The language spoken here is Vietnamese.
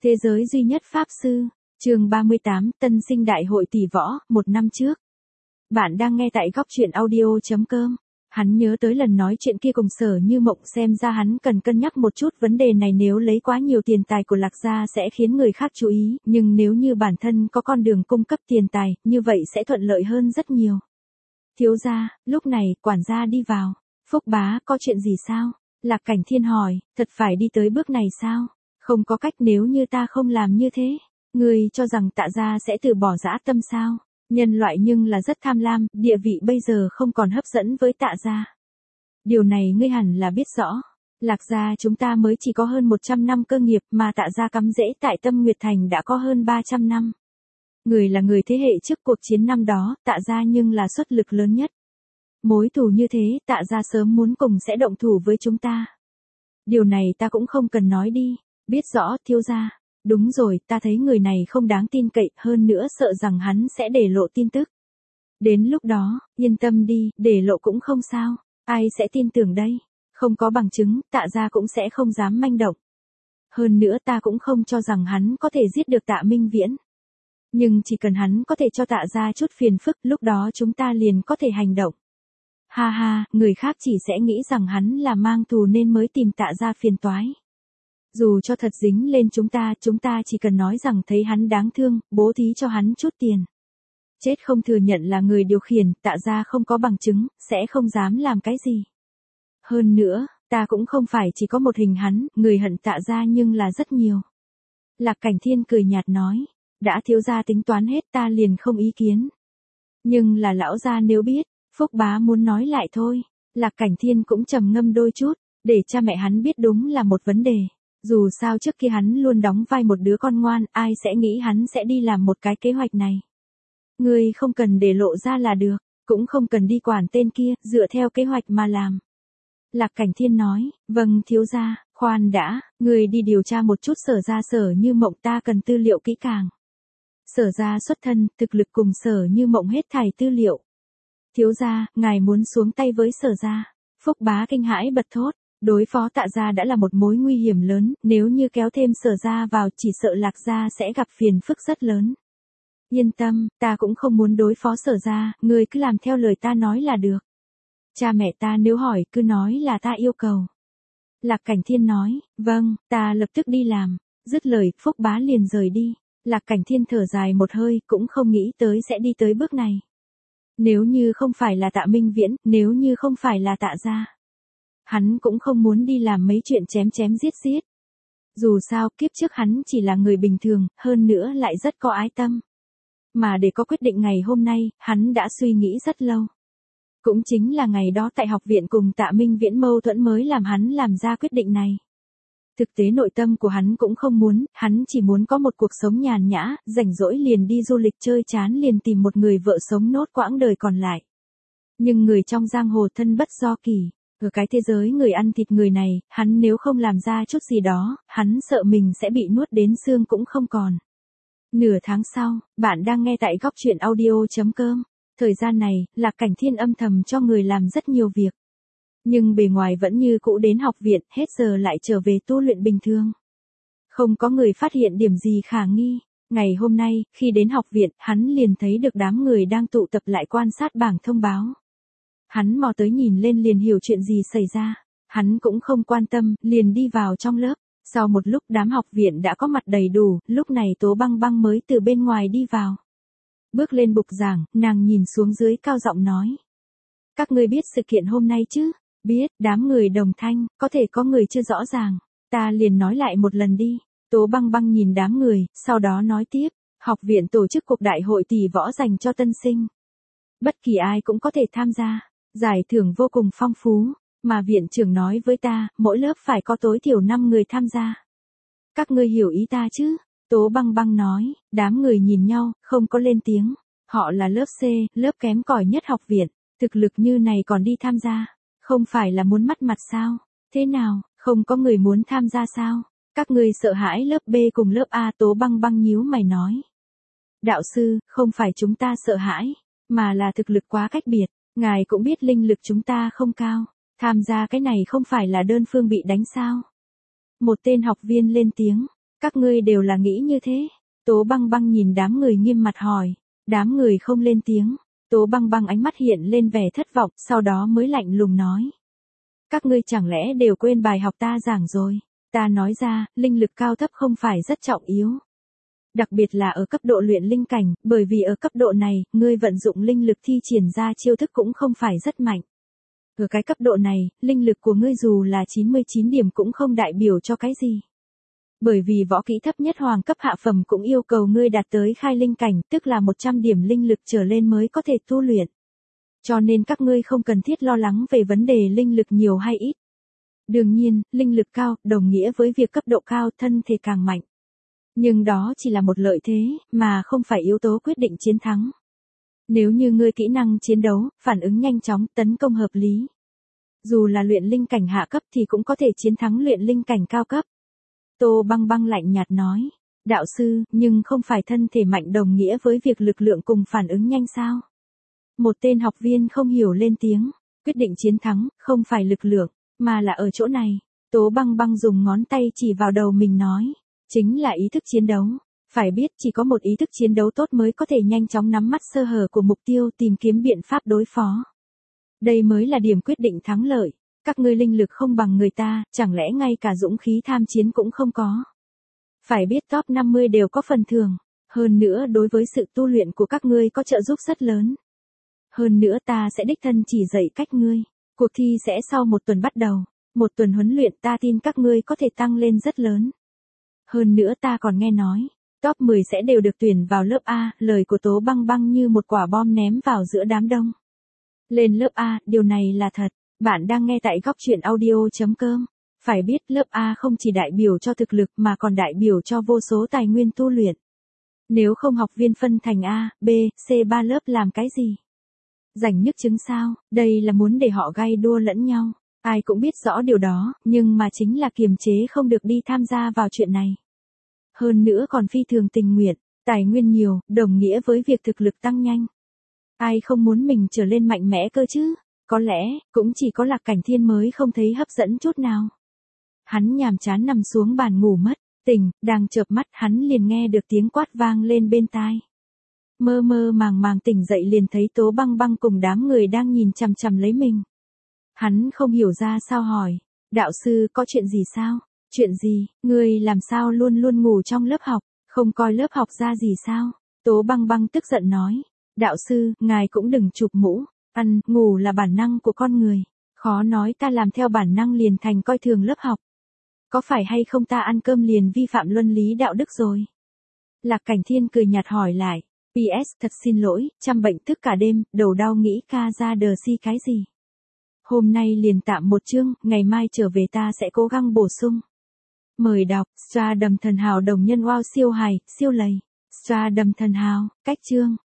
Thế giới duy nhất Pháp Sư, chương 38, Tân sinh đại hội tỷ võ, 1 năm trước. Bạn đang nghe tại góc truyện audio.com. Hắn nhớ tới lần nói chuyện kia cùng Sở Như Mộng, xem ra hắn cần cân nhắc một chút vấn đề này, nếu lấy quá nhiều tiền tài của Lạc gia sẽ khiến người khác chú ý, nhưng nếu như bản thân có con đường cung cấp tiền tài, như vậy sẽ thuận lợi hơn rất nhiều. Thiếu gia, lúc này, quản gia đi vào. Phúc bá, có chuyện gì sao? Lạc Cảnh Thiên hỏi, thật phải đi tới bước này sao? Không có cách, nếu như ta không làm như thế, ngươi cho rằng Tạ gia sẽ từ bỏ dã tâm sao? Nhân loại nhưng là rất tham lam, địa vị bây giờ không còn hấp dẫn với Tạ gia. Điều này ngươi hẳn là biết rõ. Lạc gia chúng ta mới chỉ có hơn 100 năm cơ nghiệp, mà Tạ gia cắm rễ tại Tâm Nguyệt Thành đã có hơn 300 năm. Người là người thế hệ trước cuộc chiến năm đó, Tạ gia nhưng là xuất lực lớn nhất. Mối thù như thế, Tạ gia sớm muốn cùng sẽ động thủ với chúng ta. Điều này ta cũng không cần nói đi. Biết rõ, thiếu gia. Đúng rồi, ta thấy người này không đáng tin cậy, hơn nữa sợ rằng hắn sẽ để lộ tin tức. Đến lúc đó, yên tâm đi, để lộ cũng không sao. Ai sẽ tin tưởng đây? Không có bằng chứng, Tạ gia cũng sẽ không dám manh động. Hơn nữa ta cũng không cho rằng hắn có thể giết được Tạ Minh Viễn. Nhưng chỉ cần hắn có thể cho Tạ gia chút phiền phức, lúc đó chúng ta liền có thể hành động. Ha ha, người khác chỉ sẽ nghĩ rằng hắn là mang thù nên mới tìm Tạ gia phiền toái. Dù cho thật dính lên chúng ta chỉ cần nói rằng thấy hắn đáng thương, bố thí cho hắn chút tiền. Chết không thừa nhận là người điều khiển, Tạ gia không có bằng chứng, sẽ không dám làm cái gì. Hơn nữa, ta cũng không phải chỉ có một hình hắn, người hận Tạ gia nhưng là rất nhiều. Lạc Cảnh Thiên cười nhạt nói, đã thiếu gia tính toán hết, ta liền không ý kiến. Nhưng là lão gia nếu biết, Phúc bá muốn nói lại thôi. Lạc Cảnh Thiên cũng trầm ngâm đôi chút, để cha mẹ hắn biết đúng là một vấn đề. Dù sao trước kia hắn luôn đóng vai một đứa con ngoan, ai sẽ nghĩ hắn sẽ đi làm một cái kế hoạch này. Ngươi không cần để lộ ra là được, cũng không cần đi quản tên kia, dựa theo kế hoạch mà làm. Lạc Cảnh Thiên nói, vâng thiếu gia, khoan đã, ngươi đi điều tra một chút Sở gia Sở Như Mộng, ta cần tư liệu kỹ càng. Sở gia xuất thân, thực lực cùng Sở Như Mộng hết thảy tư liệu. Thiếu gia, ngài muốn xuống tay với Sở gia. Phúc bá kinh hãi bật thốt. Đối phó Tạ gia đã là một mối nguy hiểm lớn, nếu như kéo thêm Sở gia vào chỉ sợ Lạc gia sẽ gặp phiền phức rất lớn. Yên tâm, ta cũng không muốn đối phó Sở gia, ngươi cứ làm theo lời ta nói là được. Cha mẹ ta nếu hỏi cứ nói là ta yêu cầu. Lạc Cảnh Thiên nói, vâng, ta lập tức đi làm. Dứt lời, Phúc bá liền rời đi. Lạc Cảnh Thiên thở dài một hơi, cũng không nghĩ tới sẽ đi tới bước này. Nếu như không phải là Tạ Minh Viễn, nếu như không phải là Tạ gia, hắn cũng không muốn đi làm mấy chuyện chém chém giết giết. Dù sao, kiếp trước hắn chỉ là người bình thường, hơn nữa lại rất có ái tâm. Mà để có quyết định ngày hôm nay, hắn đã suy nghĩ rất lâu. Cũng chính là ngày đó tại học viện cùng Tạ Minh Viễn mâu thuẫn mới làm hắn làm ra quyết định này. Thực tế nội tâm của hắn cũng không muốn, hắn chỉ muốn có một cuộc sống nhàn nhã, rảnh rỗi liền đi du lịch chơi, chán liền tìm một người vợ sống nốt quãng đời còn lại. Nhưng người trong giang hồ thân bất do kỷ. Ở cái thế giới người ăn thịt người này, hắn nếu không làm ra chút gì đó, hắn sợ mình sẽ bị nuốt đến xương cũng không còn. Nửa tháng sau, bạn đang nghe tại góc truyện audio.com. Thời gian này, Lạc Cảnh Thiên âm thầm cho người làm rất nhiều việc. Nhưng bề ngoài vẫn như cũ đến học viện, hết giờ lại trở về tu luyện bình thường. Không có người phát hiện điểm gì khả nghi. Ngày hôm nay, khi đến học viện, hắn liền thấy được đám người đang tụ tập lại quan sát bảng thông báo. Hắn mò tới nhìn lên liền hiểu chuyện gì xảy ra. Hắn cũng không quan tâm, liền đi vào trong lớp. Sau một lúc đám học viện đã có mặt đầy đủ, lúc này Tố Băng Băng mới từ bên ngoài đi vào. Bước lên bục giảng, nàng nhìn xuống dưới cao giọng nói. Các ngươi biết sự kiện hôm nay chứ? Biết, đám người đồng thanh, có thể có người chưa rõ ràng. Ta liền nói lại một lần đi. Tố Băng Băng nhìn đám người, sau đó nói tiếp. Học viện tổ chức cuộc đại hội tỷ võ dành cho tân sinh. Bất kỳ ai cũng có thể tham gia. Giải thưởng vô cùng phong phú, mà viện trưởng nói với ta, mỗi lớp phải có tối thiểu 5 người tham gia. Các ngươi hiểu ý ta chứ? Tố Băng Băng nói, đám người nhìn nhau, không có lên tiếng. Họ là lớp C, lớp kém cỏi nhất học viện, thực lực như này còn đi tham gia. Không phải là muốn mất mặt sao? Thế nào, không có người muốn tham gia sao? Các ngươi sợ hãi lớp B cùng lớp A. Tố Băng Băng nhíu mày nói. Đạo sư, không phải chúng ta sợ hãi, mà là thực lực quá cách biệt. Ngài cũng biết linh lực chúng ta không cao, tham gia cái này không phải là đơn phương bị đánh sao. Một tên học viên lên tiếng, Các ngươi đều là nghĩ như thế. Tố Băng Băng nhìn đám người nghiêm mặt hỏi. Đám người không lên tiếng. Tố Băng Băng ánh mắt hiện lên vẻ thất vọng, sau đó mới lạnh lùng nói. Các ngươi chẳng lẽ đều quên bài học ta giảng rồi. Ta nói ra, linh lực cao thấp không phải rất trọng yếu. Đặc biệt là ở cấp độ luyện linh cảnh, bởi vì ở cấp độ này, ngươi vận dụng linh lực thi triển ra chiêu thức cũng không phải rất mạnh. Ở cái cấp độ này, linh lực của ngươi dù là 99 điểm cũng không đại biểu cho cái gì. Bởi vì võ kỹ thấp nhất hoàng cấp hạ phẩm cũng yêu cầu ngươi đạt tới khai linh cảnh, tức là 100 điểm linh lực trở lên mới có thể tu luyện. Cho nên các ngươi không cần thiết lo lắng về vấn đề linh lực nhiều hay ít. Đương nhiên, linh lực cao, đồng nghĩa với việc cấp độ cao thân thể càng mạnh. Nhưng đó chỉ là một lợi thế, mà không phải yếu tố quyết định chiến thắng. Nếu như ngươi kỹ năng chiến đấu, phản ứng nhanh chóng, tấn công hợp lý. Dù là luyện linh cảnh hạ cấp thì cũng có thể chiến thắng luyện linh cảnh cao cấp. Tô Băng Băng lạnh nhạt nói. Đạo sư, nhưng không phải thân thể mạnh đồng nghĩa với việc lực lượng cùng phản ứng nhanh sao? Một tên học viên không hiểu lên tiếng. Quyết định chiến thắng, không phải lực lượng, mà là ở chỗ này. Tố Băng Băng dùng ngón tay chỉ vào đầu mình nói. Chính là ý thức chiến đấu. Phải biết chỉ có một ý thức chiến đấu tốt mới có thể nhanh chóng nắm bắt sơ hở của mục tiêu, tìm kiếm biện pháp đối phó. Đây mới là điểm quyết định thắng lợi. Các ngươi linh lực không bằng người ta, chẳng lẽ ngay cả dũng khí tham chiến cũng không có. Phải biết top 50 đều có phần thưởng. Hơn nữa đối với sự tu luyện của các ngươi có trợ giúp rất lớn. Hơn nữa ta sẽ đích thân chỉ dạy cách ngươi. Cuộc thi sẽ sau 1 tuần bắt đầu. 1 tuần huấn luyện ta tin các ngươi có thể tăng lên rất lớn. Hơn nữa ta còn nghe nói, top 10 sẽ đều được tuyển vào lớp A, lời của Tố Băng Băng như một quả bom ném vào giữa đám đông. Lên lớp A, điều này là thật, bạn đang nghe tại góc truyện audio.com. Phải biết lớp A không chỉ đại biểu cho thực lực mà còn đại biểu cho vô số tài nguyên tu luyện. Nếu không học viên phân thành A, B, C3 lớp làm cái gì? Giành nhức chứng sao, đây là muốn để họ gay đua lẫn nhau. Ai cũng biết rõ điều đó, nhưng mà chính là kiềm chế không được đi tham gia vào chuyện này. Hơn nữa còn phi thường tình nguyện, tài nguyên nhiều, đồng nghĩa với việc thực lực tăng nhanh. Ai không muốn mình trở lên mạnh mẽ cơ chứ? Có lẽ, cũng chỉ có Lạc Cảnh Thiên mới không thấy hấp dẫn chút nào. Hắn nhàm chán nằm xuống bàn ngủ mất, tỉnh, đang chợp mắt hắn liền nghe được tiếng quát vang lên bên tai. Mơ mơ màng màng tỉnh dậy liền thấy Tố Băng Băng cùng đám người đang nhìn chằm chằm lấy mình. Hắn không hiểu ra sao hỏi, đạo sư có chuyện gì sao? Chuyện gì, ngươi làm sao luôn luôn ngủ trong lớp học, không coi lớp học ra gì sao? Tố Băng Băng tức giận nói, đạo sư, ngài cũng đừng chụp mũ, ăn, ngủ là bản năng của con người, khó nói ta làm theo bản năng liền thành coi thường lớp học. Có phải hay không ta ăn cơm liền vi phạm luân lý đạo đức rồi? Lạc Cảnh Thiên cười nhạt hỏi lại, PS thật xin lỗi, chăm bệnh thức cả đêm, đầu đau nghĩ ca ra đờ si cái gì? Hôm nay liền tạm một chương, ngày mai trở về ta sẽ cố gắng bổ sung. Mời đọc, Stra Đầm Thần Hào đồng nhân wow siêu hài, siêu lầy. Stra Đầm Thần Hào, cách chương.